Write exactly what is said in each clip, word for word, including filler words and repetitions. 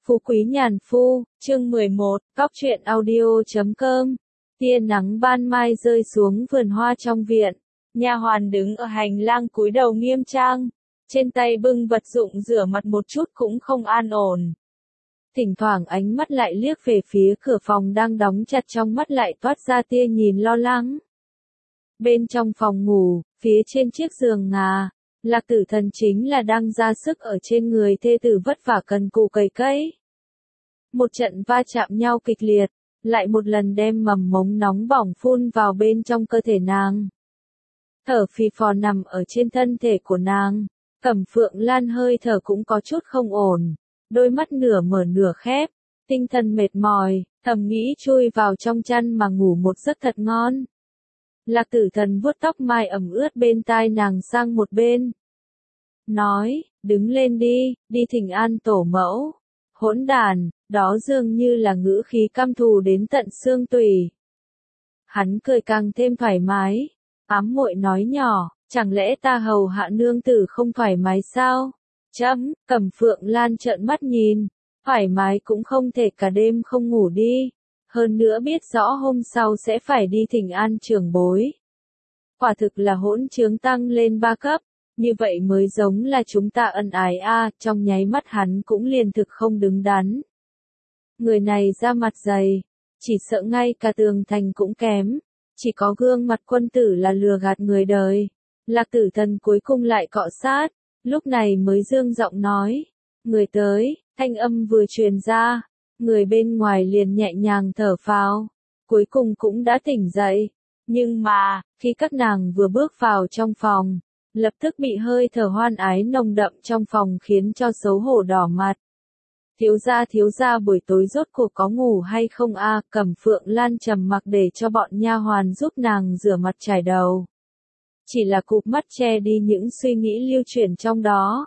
Phú Quý Nhàn Phu, chương mười một, Cóc truyện audio chấm com. Tia nắng ban mai rơi xuống vườn hoa trong viện. Nha hoàn đứng ở hành lang cúi đầu nghiêm trang, trên tay bưng vật dụng rửa mặt một chút cũng không an ổn. Thỉnh thoảng ánh mắt lại liếc về phía cửa phòng đang đóng chặt, trong mắt lại toát ra tia nhìn lo lắng. Bên trong phòng ngủ, phía trên chiếc giường ngà, Lạc Tử Thần chính là đang ra sức ở trên người thê tử vất vả cần cù cày cấy. Một trận va chạm nhau kịch liệt, lại một lần đem mầm mống nóng bỏng phun vào bên trong cơ thể nàng. Thở phì phò nằm ở trên thân thể của nàng, Cẩm Phượng Lan hơi thở cũng có chút không ổn, đôi mắt nửa mở nửa khép, tinh thần mệt mỏi, thầm nghĩ chui vào trong chăn mà ngủ một giấc thật ngon. Lạc Tử Thần vuốt tóc mai ẩm ướt bên tai nàng sang một bên. Nói, đứng lên đi, đi thỉnh an tổ mẫu. Hỗn đàn, đó dường như là ngữ khí căm thù đến tận xương tủy. Hắn cười càng thêm thoải mái, ám muội nói nhỏ, chẳng lẽ ta hầu hạ nương tử không thoải mái sao? Chấm, Cẩm Phượng Lan trợn mắt nhìn, thoải mái cũng không thể cả đêm không ngủ đi. Hơn nữa biết rõ hôm sau sẽ phải đi thỉnh an trưởng bối. Quả thực là hỗn trướng tăng lên ba cấp, như vậy mới giống là chúng ta ân ái a, à, trong nháy mắt hắn cũng liền thực không đứng đắn. Người này da mặt dày, chỉ sợ ngay cả tường thành cũng kém, chỉ có gương mặt quân tử là lừa gạt người đời. Lạc Tử Thần cuối cùng lại cọ sát, lúc này mới dương giọng nói, người tới, thanh âm vừa truyền ra. Người bên ngoài liền nhẹ nhàng thở phào, cuối cùng cũng đã tỉnh dậy. Nhưng mà, khi các nàng vừa bước vào trong phòng, lập tức bị hơi thở hoan ái nồng đậm trong phòng khiến cho xấu hổ đỏ mặt. Thiếu gia thiếu gia buổi tối rốt cuộc có ngủ hay không a? À, Cẩm Phượng Lan trầm mặc để cho bọn nha hoàn giúp nàng rửa mặt chải đầu. Chỉ là cụp mắt che đi những suy nghĩ lưu chuyển trong đó.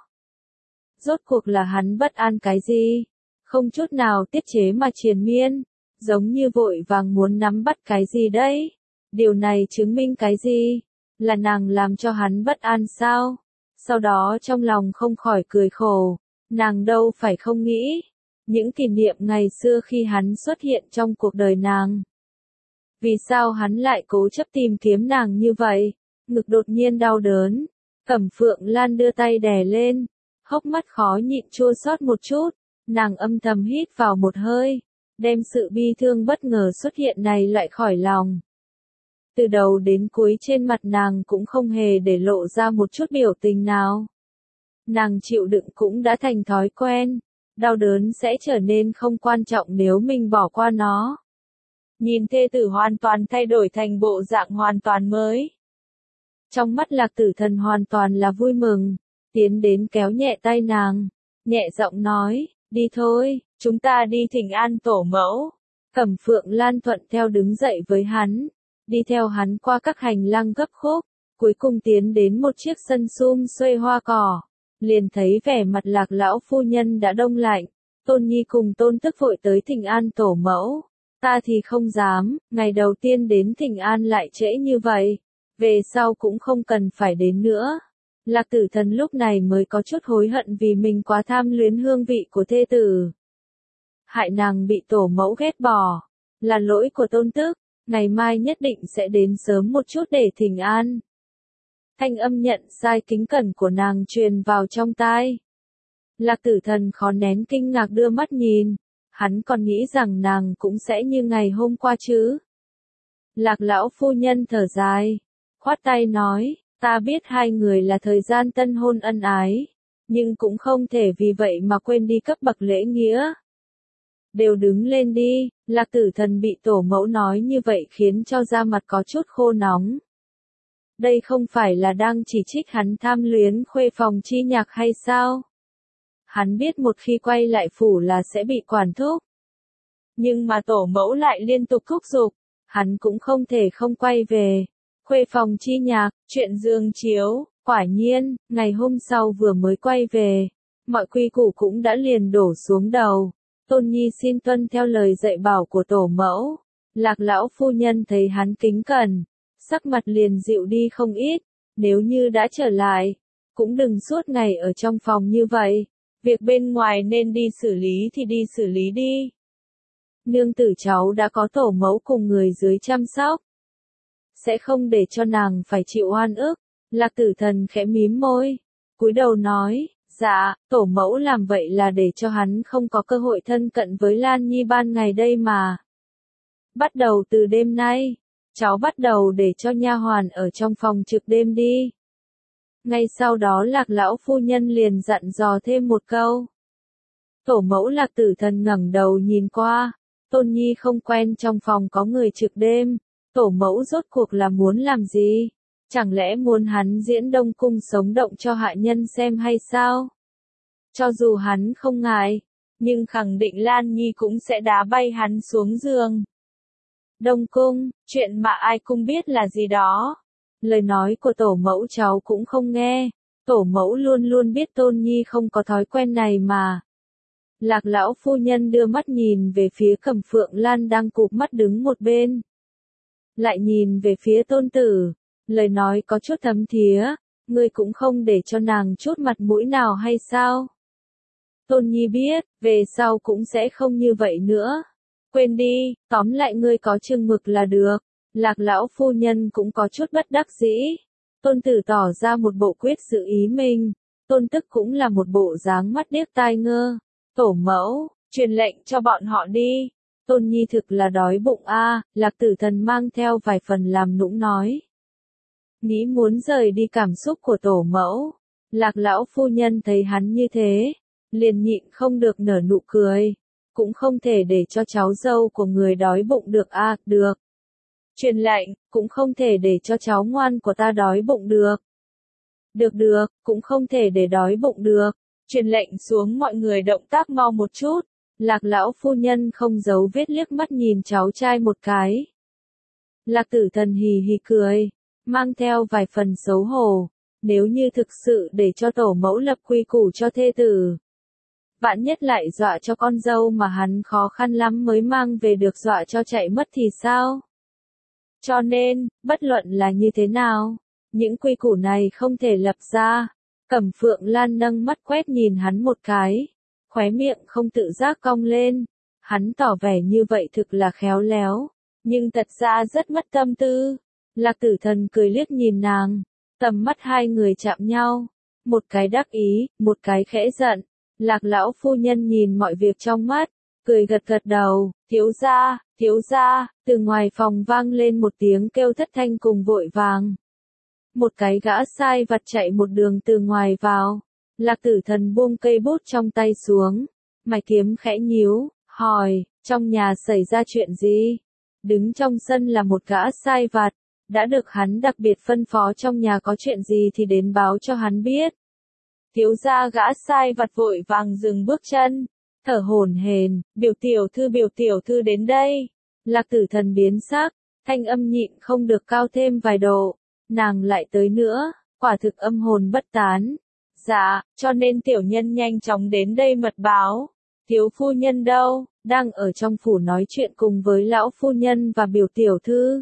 Rốt cuộc là hắn bất an cái gì? Không chút nào tiết chế mà triền miên, giống như vội vàng muốn nắm bắt cái gì đấy. Điều này chứng minh cái gì? Là nàng làm cho hắn bất an sao? Sau đó trong lòng không khỏi cười khổ, nàng đâu phải không nghĩ. Những kỷ niệm ngày xưa khi hắn xuất hiện trong cuộc đời nàng. Vì sao hắn lại cố chấp tìm kiếm nàng như vậy? Ngực đột nhiên đau đớn, Cẩm Phượng Lan đưa tay đè lên, hốc mắt khó nhịn chua xót một chút. Nàng âm thầm hít vào một hơi, đem sự bi thương bất ngờ xuất hiện này loại khỏi lòng. Từ đầu đến cuối trên mặt nàng cũng không hề để lộ ra một chút biểu tình nào. Nàng chịu đựng cũng đã thành thói quen, đau đớn sẽ trở nên không quan trọng nếu mình bỏ qua nó. Nhìn thê tử hoàn toàn thay đổi thành bộ dạng hoàn toàn mới. Trong mắt Lạc Tử Thần hoàn toàn là vui mừng, tiến đến kéo nhẹ tay nàng, nhẹ giọng nói. Đi thôi, chúng ta đi thỉnh an tổ mẫu. Cẩm Phượng Lan thuận theo đứng dậy với hắn, đi theo hắn qua các hành lang gấp khúc, cuối cùng tiến đến một chiếc sân sum xuê hoa cỏ, liền thấy vẻ mặt Lạc lão phu nhân đã đông lạnh. Tôn Nhi cùng Tôn Tức vội tới thỉnh an tổ mẫu, ta thì không dám, ngày đầu tiên đến thỉnh an lại trễ như vậy, về sau cũng không cần phải đến nữa. Lạc Tử Thần lúc này mới có chút hối hận vì mình quá tham luyến hương vị của thê tử. Hại nàng bị tổ mẫu ghét bỏ, là lỗi của Tôn Tức, ngày mai nhất định sẽ đến sớm một chút để thỉnh an. Thanh âm nhận sai kính cẩn của nàng truyền vào trong tai. Lạc Tử Thần khó nén kinh ngạc đưa mắt nhìn, hắn còn nghĩ rằng nàng cũng sẽ như ngày hôm qua chứ. Lạc lão phu nhân thở dài, khoát tay nói. Ta biết hai người là thời gian tân hôn ân ái, nhưng cũng không thể vì vậy mà quên đi cấp bậc lễ nghĩa. Đều đứng lên đi, Lạc Tử Thần bị tổ mẫu nói như vậy khiến cho da mặt có chút khô nóng. Đây không phải là đang chỉ trích hắn tham luyến khuê phòng chi nhạc hay sao? Hắn biết một khi quay lại phủ là sẽ bị quản thúc. Nhưng mà tổ mẫu lại liên tục thúc giục, hắn cũng không thể không quay về. Khuê phòng chi nhạc, chuyện giường chiếu, quả nhiên, ngày hôm sau vừa mới quay về, mọi quy củ cũng đã liền đổ xuống đầu. Tôn Nhi xin tuân theo lời dạy bảo của tổ mẫu. Lạc lão phu nhân thấy hắn kính cẩn, sắc mặt liền dịu đi không ít, nếu như đã trở lại, cũng đừng suốt ngày ở trong phòng như vậy, Việc bên ngoài nên đi xử lý thì đi xử lý đi. Nương tử cháu đã có tổ mẫu cùng người dưới chăm sóc. Sẽ không để cho nàng phải chịu oan ức. Lạc Tử Thần khẽ mím môi, cúi đầu nói, dạ, tổ mẫu làm vậy là để cho hắn không có cơ hội thân cận với Lan Nhi ban ngày đây mà. Bắt đầu từ đêm nay, cháu bắt đầu để cho nha hoàn ở trong phòng trực đêm đi. Ngay sau đó Lạc lão phu nhân liền dặn dò thêm một câu. Tổ mẫu Lạc Tử Thần ngẩng đầu nhìn qua, Tôn Nhi không quen trong phòng có người trực đêm, tổ mẫu rốt cuộc là muốn làm gì? Chẳng lẽ muốn hắn diễn đông cung sống động cho hạ nhân xem hay sao? Cho dù hắn không ngại, nhưng khẳng định Lan Nhi cũng sẽ đá bay hắn xuống giường. Đông cung, chuyện mà ai cũng biết là gì đó. Lời nói của tổ mẫu cháu cũng không nghe, tổ mẫu luôn luôn biết Tôn Nhi không có thói quen này mà. Lạc lão phu nhân đưa mắt nhìn về phía Cẩm Phượng Lan đang cụp mắt đứng một bên. Lại nhìn về phía tôn tử, lời nói có chút thấm thía, ngươi cũng không để cho nàng chút mặt mũi nào hay sao? Tôn Nhi biết, về sau cũng sẽ không như vậy nữa. Quên đi, tóm lại ngươi có chừng mực là được. Lạc lão phu nhân cũng có chút bất đắc dĩ. Tôn tử tỏ ra một bộ quyết sự ý mình, tôn tức cũng là một bộ dáng mắt điếc tai ngơ. Tổ mẫu, truyền lệnh cho bọn họ đi. Tôn Nhi thực là đói bụng a, à, Lạc Tử Thần mang theo vài phần làm nũng nói. Nghĩ muốn rời đi cảm xúc của tổ mẫu. Lạc lão phu nhân thấy hắn như thế, liền nhịn không được nở nụ cười. Cũng không thể để cho cháu dâu của người đói bụng được a, à, được. Truyền lệnh, cũng không thể để cho cháu ngoan của ta đói bụng được. Được được, cũng không thể để đói bụng được. Truyền lệnh xuống mọi người động tác mau một chút. Lạc lão phu nhân không giấu vết liếc mắt nhìn cháu trai một cái. Lạc Tử Thần hì hì cười, mang theo vài phần xấu hổ. Nếu như thực sự để cho tổ mẫu lập quy củ cho thê tử, vạn nhất lại dọa cho con dâu mà hắn khó khăn lắm mới mang về được dọa cho chạy mất thì sao? Cho nên, bất luận là như thế nào, những quy củ này không thể lập ra. Cẩm Phượng Lan nâng mắt quét nhìn hắn một cái, khóe miệng không tự giác cong lên. Hắn tỏ vẻ như vậy thực là khéo léo, nhưng thật ra rất mất tâm tư. Lạc Tử Thần cười liếc nhìn nàng, tầm mắt hai người chạm nhau, một cái đắc ý, một cái khẽ giận. Lạc lão phu nhân nhìn mọi việc trong mắt, cười gật gật đầu, thiếu gia, thiếu gia, từ ngoài phòng vang lên một tiếng kêu thất thanh cùng vội vàng. Một cái gã sai vặt chạy một đường từ ngoài vào. Lạc Tử Thần buông cây bút trong tay xuống, mày kiếm khẽ nhíu, hỏi, trong nhà xảy ra chuyện gì? Đứng trong sân là một gã sai vặt, đã được hắn đặc biệt phân phó trong nhà có chuyện gì thì đến báo cho hắn biết. Thiếu gia gã sai vặt vội vàng dừng bước chân, thở hổn hển, biểu tiểu thư biểu tiểu thư đến đây. Lạc Tử Thần biến sắc, thanh âm nhịn không được cao thêm vài độ, nàng lại tới nữa, quả thực âm hồn bất tán. Dạ, cho nên tiểu nhân nhanh chóng đến đây mật báo. Thiếu phu nhân đâu, đang ở trong phủ nói chuyện cùng với lão phu nhân và biểu tiểu thư.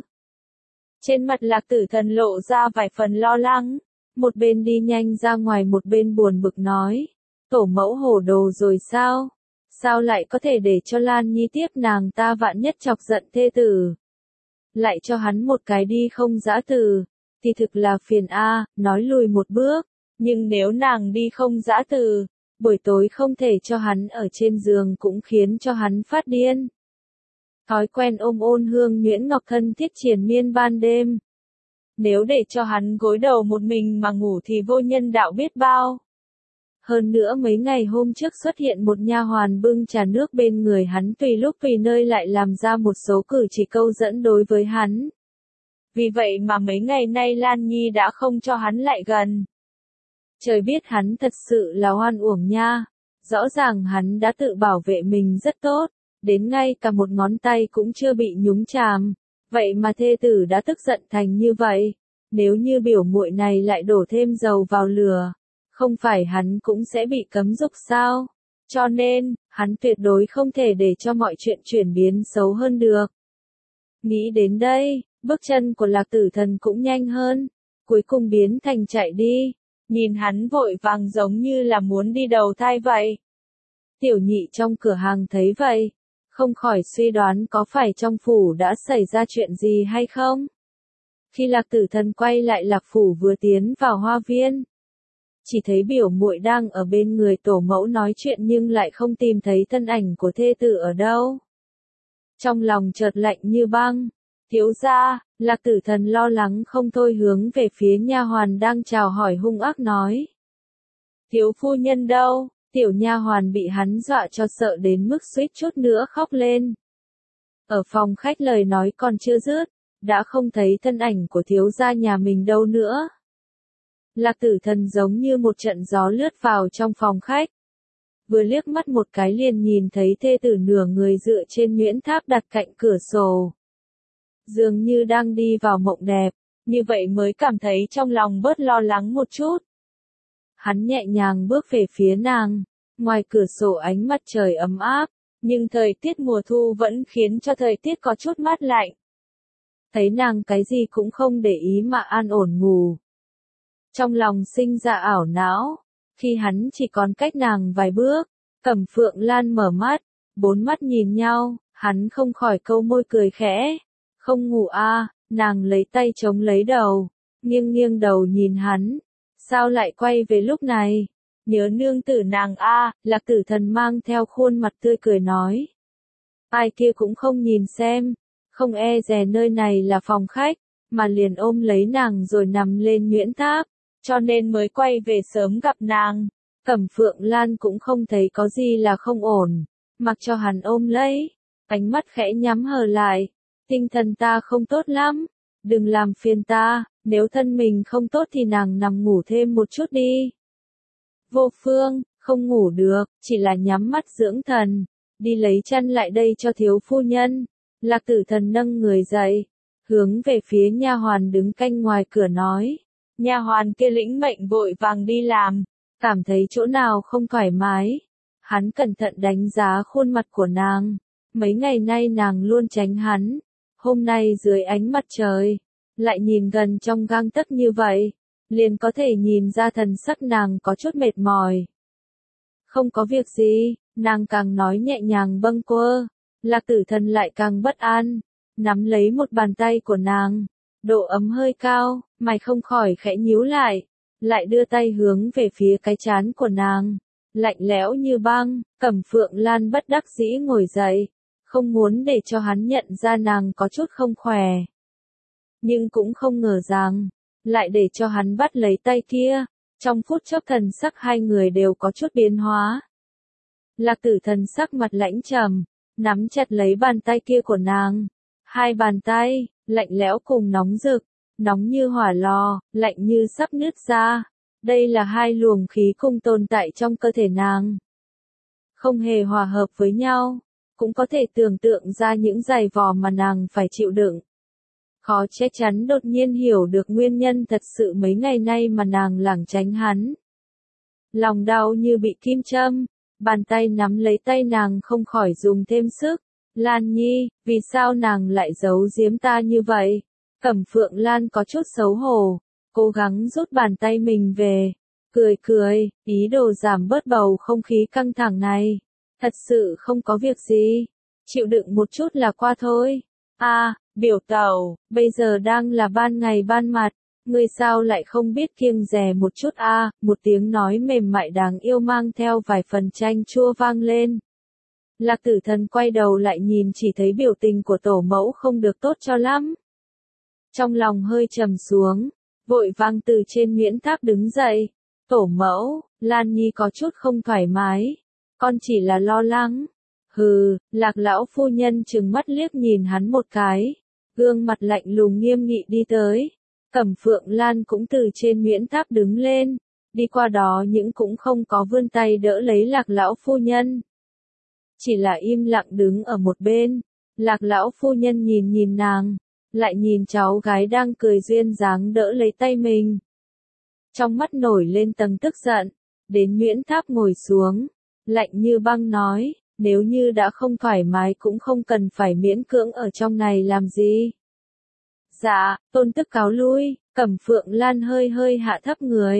Trên mặt Lạc Tử Thần lộ ra vài phần lo lắng, một bên đi nhanh ra ngoài một bên buồn bực nói. Tổ mẫu hổ đồ rồi sao? Sao lại có thể để cho Lan Nhi tiếp nàng ta vạn nhất chọc giận thê tử? Lại cho hắn một cái đi không dã từ, thì thực là phiền a, nói lùi một bước. Nhưng nếu nàng đi không dã từ, buổi tối không thể cho hắn ở trên giường cũng khiến cho hắn phát điên. Thói quen ôm ôn hương nhuyễn ngọc thân thiết triền miên ban đêm. Nếu để cho hắn gối đầu một mình mà ngủ thì vô nhân đạo biết bao. Hơn nữa mấy ngày hôm trước xuất hiện một nha hoàn bưng trà nước bên người hắn tùy lúc tùy nơi lại làm ra một số cử chỉ câu dẫn đối với hắn. Vì vậy mà mấy ngày nay Lan Nhi đã không cho hắn lại gần. Trời biết hắn thật sự là oan uổng nha. Rõ ràng hắn đã tự bảo vệ mình rất tốt, đến ngay cả một ngón tay cũng chưa bị nhúng chàm. Vậy mà thê tử đã tức giận thành như vậy. Nếu như biểu muội này lại đổ thêm dầu vào lửa, không phải hắn cũng sẽ bị cấm dục sao? Cho nên, hắn tuyệt đối không thể để cho mọi chuyện chuyển biến xấu hơn được. Nghĩ đến đây, bước chân của Lạc Tử Thần cũng nhanh hơn, cuối cùng biến thành chạy đi. nhìn hắn vội vàng giống như là muốn đi đầu thai vậy. Tiểu nhị trong cửa hàng thấy vậy, không khỏi suy đoán có phải trong phủ đã xảy ra chuyện gì hay không. Khi Lạc Tử Thần quay lại Lạc phủ vừa tiến vào hoa viên, chỉ thấy biểu muội đang ở bên người tổ mẫu nói chuyện nhưng lại không tìm thấy thân ảnh của thê tử ở đâu. Trong lòng chợt lạnh như băng, thiếu gia, Lạc Tử Thần lo lắng không thôi hướng về phía nha hoàn đang chào hỏi hung ác nói. Thiếu phu nhân đâu? Tiểu nha hoàn bị hắn dọa cho sợ đến mức suýt chút nữa khóc lên. Ở phòng khách lời nói còn chưa dứt, đã không thấy thân ảnh của thiếu gia nhà mình đâu nữa. Lạc Tử Thần giống như một trận gió lướt vào trong phòng khách. Vừa liếc mắt một cái liền nhìn thấy thê tử nửa người dựa trên nhuyễn tháp đặt cạnh cửa sổ. Dường như đang đi vào mộng đẹp, như vậy mới cảm thấy trong lòng bớt lo lắng một chút. Hắn nhẹ nhàng bước về phía nàng, ngoài cửa sổ ánh mặt trời ấm áp, nhưng thời tiết mùa thu vẫn khiến cho thời tiết có chút mát lạnh. Thấy nàng cái gì cũng không để ý mà an ổn ngủ. Trong lòng sinh ra ảo não, khi hắn chỉ còn cách nàng vài bước, Cẩm Phượng Lan mở mắt, bốn mắt nhìn nhau, hắn không khỏi câu môi cười khẽ. Không ngủ à, nàng lấy tay chống lấy đầu, nghiêng nghiêng đầu nhìn hắn. Sao lại quay về lúc này? Nhớ nương tử nàng a, à, Lạc Tử Thần mang theo khuôn mặt tươi cười nói. Ai kia cũng không nhìn xem, không e dè nơi này là phòng khách, mà liền ôm lấy nàng rồi nằm lên nhuyễn tháp, cho nên mới quay về sớm gặp nàng. Cẩm Phượng Lan cũng không thấy có gì là không ổn, mặc cho hắn ôm lấy, ánh mắt khẽ nhắm hờ lại. Tinh thần ta không tốt lắm, đừng làm phiền ta, nếu thân mình không tốt thì nàng nằm ngủ thêm một chút đi. Vô Phương, không ngủ được, chỉ là nhắm mắt dưỡng thần, đi lấy chăn lại đây cho thiếu phu nhân. Lạc Tử Thần nâng người dậy, hướng về phía nha hoàn đứng canh ngoài cửa nói. Nha hoàn kia lĩnh mệnh vội vàng đi làm, cảm thấy chỗ nào không thoải mái. Hắn cẩn thận đánh giá khuôn mặt của nàng, mấy ngày nay nàng luôn tránh hắn. Hôm nay dưới ánh mặt trời, lại nhìn gần trong gang tấc như vậy, liền có thể nhìn ra thần sắc nàng có chút mệt mỏi. Không có việc gì, nàng càng nói nhẹ nhàng bâng quơ, Lạc Tử Thần lại càng bất an, nắm lấy một bàn tay của nàng, độ ấm hơi cao, mày không khỏi khẽ nhíu lại, lại đưa tay hướng về phía cái trán của nàng, lạnh lẽo như băng. Cẩm Phượng Lan bất đắc dĩ ngồi dậy, không muốn để cho hắn nhận ra nàng có chút không khỏe. Nhưng cũng không ngờ rằng, lại để cho hắn bắt lấy tay kia, trong phút chốc thần sắc hai người đều có chút biến hóa. Lạc Tử Thần sắc mặt lãnh trầm, nắm chặt lấy bàn tay kia của nàng. Hai bàn tay, lạnh lẽo cùng nóng rực, nóng như hỏa lò, lạnh như sắp nứt ra. Đây là hai luồng khí cùng tồn tại trong cơ thể nàng. Không hề hòa hợp với nhau, cũng có thể tưởng tượng ra những dày vò mà nàng phải chịu đựng. Khó chắc chắn đột nhiên hiểu được nguyên nhân thật sự mấy ngày nay mà nàng lảng tránh hắn. Lòng đau như bị kim châm, bàn tay nắm lấy tay nàng không khỏi dùng thêm sức. Lan Nhi, vì sao nàng lại giấu giếm ta như vậy? Cẩm Phượng Lan có chút xấu hổ, cố gắng rút bàn tay mình về, cười cười, ý đồ giảm bớt bầu không khí căng thẳng này. Thật sự không có việc gì, chịu đựng một chút là qua thôi. A, à, biểu tẩu, bây giờ đang là ban ngày ban mặt, ngươi sao lại không biết kiêng dè một chút a? À, một tiếng nói mềm mại đáng yêu mang theo vài phần chanh chua vang lên. Lạc Tử Thần quay đầu lại nhìn chỉ thấy biểu tình của tổ mẫu không được tốt cho lắm. Trong lòng hơi trầm xuống, vội vàng từ trên nhuyễn tháp đứng dậy. Tổ mẫu, Lan Nhi có chút không thoải mái, con chỉ là lo lắng. Hừ, Lạc lão phu nhân trừng mắt liếc nhìn hắn một cái, gương mặt lạnh lùng nghiêm nghị đi tới. Cẩm Phượng Lan cũng từ trên nhuyễn tháp đứng lên, đi qua đó những cũng không có vươn tay đỡ lấy Lạc lão phu nhân. Chỉ là im lặng đứng ở một bên. Lạc lão phu nhân nhìn nhìn nàng, lại nhìn cháu gái đang cười duyên dáng đỡ lấy tay mình. Trong mắt nổi lên tầng tức giận, đến nhuyễn tháp ngồi xuống, lạnh như băng nói, nếu như đã không thoải mái cũng không cần phải miễn cưỡng ở trong này làm gì. Dạ, tôn tức cáo lui. Cẩm Phượng Lan hơi hơi hạ thấp người,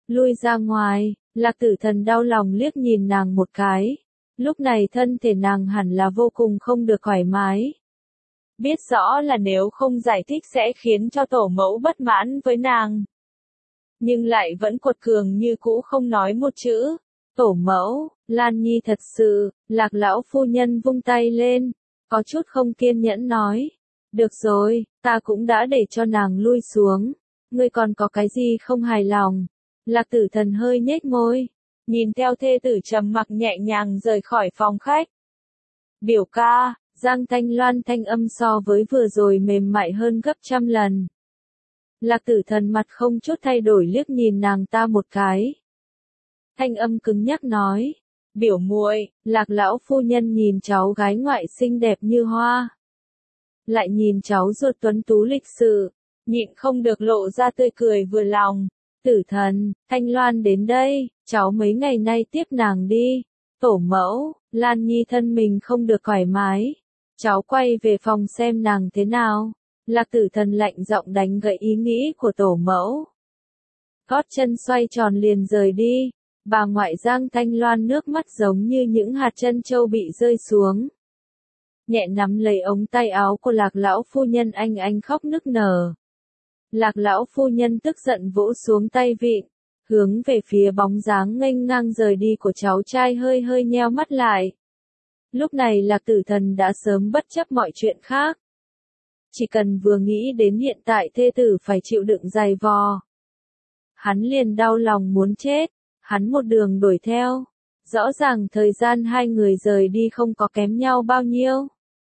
lui ra ngoài. Lạc Tử Thần đau lòng liếc nhìn nàng một cái. Lúc này thân thể nàng hẳn là vô cùng không được thoải mái. Biết rõ là nếu không giải thích sẽ khiến cho tổ mẫu bất mãn với nàng. Nhưng lại vẫn quật cường như cũ không nói một chữ. Tổ mẫu, Lan Nhi thật sự, Lạc lão phu nhân vung tay lên, có chút không kiên nhẫn nói. Được rồi, ta cũng đã để cho nàng lui xuống. Ngươi còn có cái gì không hài lòng? Lạc Tử Thần hơi nhếch môi, nhìn theo thê tử trầm mặc nhẹ nhàng rời khỏi phòng khách. Biểu ca, Giang Thanh Loan thanh âm so với vừa rồi mềm mại hơn gấp trăm lần. Lạc Tử Thần mặt không chút thay đổi liếc nhìn nàng ta một cái. Thanh âm cứng nhắc nói, biểu muội, Lạc lão phu nhân nhìn cháu gái ngoại xinh đẹp như hoa. Lại nhìn cháu ruột tuấn tú lịch sự, nhịn không được lộ ra tươi cười vừa lòng. Tử Thần, Thanh Loan đến đây, cháu mấy ngày nay tiếp nàng đi. Tổ mẫu, Lan Nhi thân mình không được thoải mái. Cháu quay về phòng xem nàng thế nào. Lạc Tử Thần lạnh giọng đánh gậy ý nghĩ của tổ mẫu. Gót chân xoay tròn liền rời đi. Bà ngoại Giang Thanh Loan nước mắt giống như những hạt chân châu bị rơi xuống. Nhẹ nắm lấy ống tay áo của Lạc lão phu nhân, anh anh khóc nức nở. Lạc lão phu nhân tức giận vỗ xuống tay vịn, hướng về phía bóng dáng nghênh ngang rời đi của cháu trai hơi hơi nheo mắt lại. Lúc này Lạc Tử Thần đã sớm bất chấp mọi chuyện khác. Chỉ cần vừa nghĩ đến hiện tại thê tử phải chịu đựng dày vò. Hắn liền đau lòng muốn chết, hắn một đường đuổi theo. Rõ ràng thời gian hai người rời đi không có kém nhau bao nhiêu.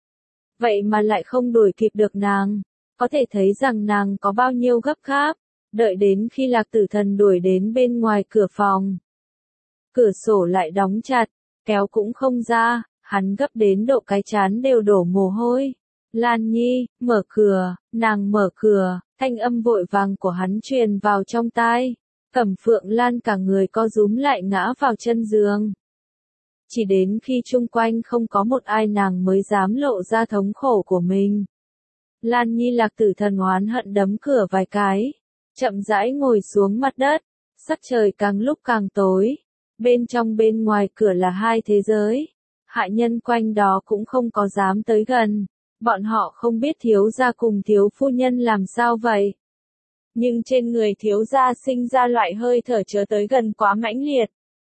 Vậy mà lại không đuổi kịp được nàng. Có thể thấy rằng nàng có bao nhiêu gấp gáp, đợi đến khi Lạc Tử Thần đuổi đến bên ngoài cửa phòng. Cửa sổ lại đóng chặt, kéo cũng không ra, hắn gấp đến độ cái trán đều đổ mồ hôi. Lan Nhi, mở cửa, nàng mở cửa, thanh âm vội vàng của hắn truyền vào trong tai. Cẩm Phượng Lan cả người co rúm lại ngã vào chân giường. Chỉ đến khi chung quanh không có một ai nàng mới dám lộ ra thống khổ của mình. Lan Nhi Lạc Tử Thần oán hận đấm cửa vài cái, chậm rãi ngồi xuống mặt đất, sắc trời càng lúc càng tối, bên trong bên ngoài cửa là hai thế giới, hạ nhân quanh đó cũng không có dám tới gần, bọn họ không biết thiếu gia cùng thiếu phu nhân làm sao vậy. Nhưng trên người thiếu gia sinh ra loại hơi thở chớ tới gần quá mãnh liệt.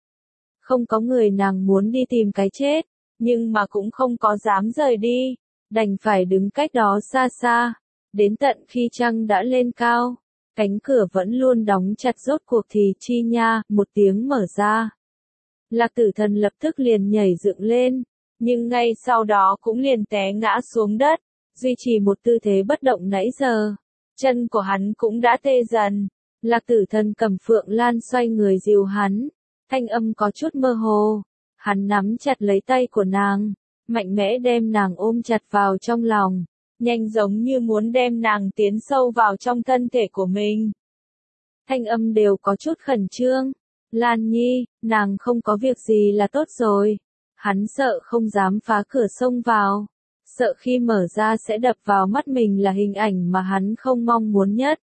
Không có người nàng muốn đi tìm cái chết, nhưng mà cũng không có dám rời đi. Đành phải đứng cách đó xa xa, đến tận khi trăng đã lên cao, cánh cửa vẫn luôn đóng chặt rốt cuộc thì chi nha, một tiếng mở ra. Lạc Tử Thần lập tức liền nhảy dựng lên, nhưng ngay sau đó cũng liền té ngã xuống đất, duy trì một tư thế bất động nãy giờ. Chân của hắn cũng đã tê dần. Lạc Tử Thần cầm Phượng Lan xoay người dìu hắn, thanh âm có chút mơ hồ. Hắn nắm chặt lấy tay của nàng, mạnh mẽ đem nàng ôm chặt vào trong lòng, nhanh giống như muốn đem nàng tiến sâu vào trong thân thể của mình. Thanh âm đều có chút khẩn trương. Lan Nhi, nàng không có việc gì là tốt rồi. Hắn sợ không dám phá cửa xông vào, sợ khi mở ra sẽ đập vào mắt mình là hình ảnh mà hắn không mong muốn nhất.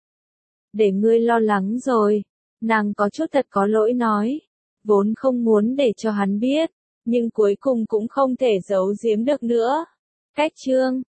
Để ngươi lo lắng rồi, nàng có chút thật có lỗi nói, vốn không muốn để cho hắn biết, nhưng cuối cùng cũng không thể giấu giếm được nữa. Cách chương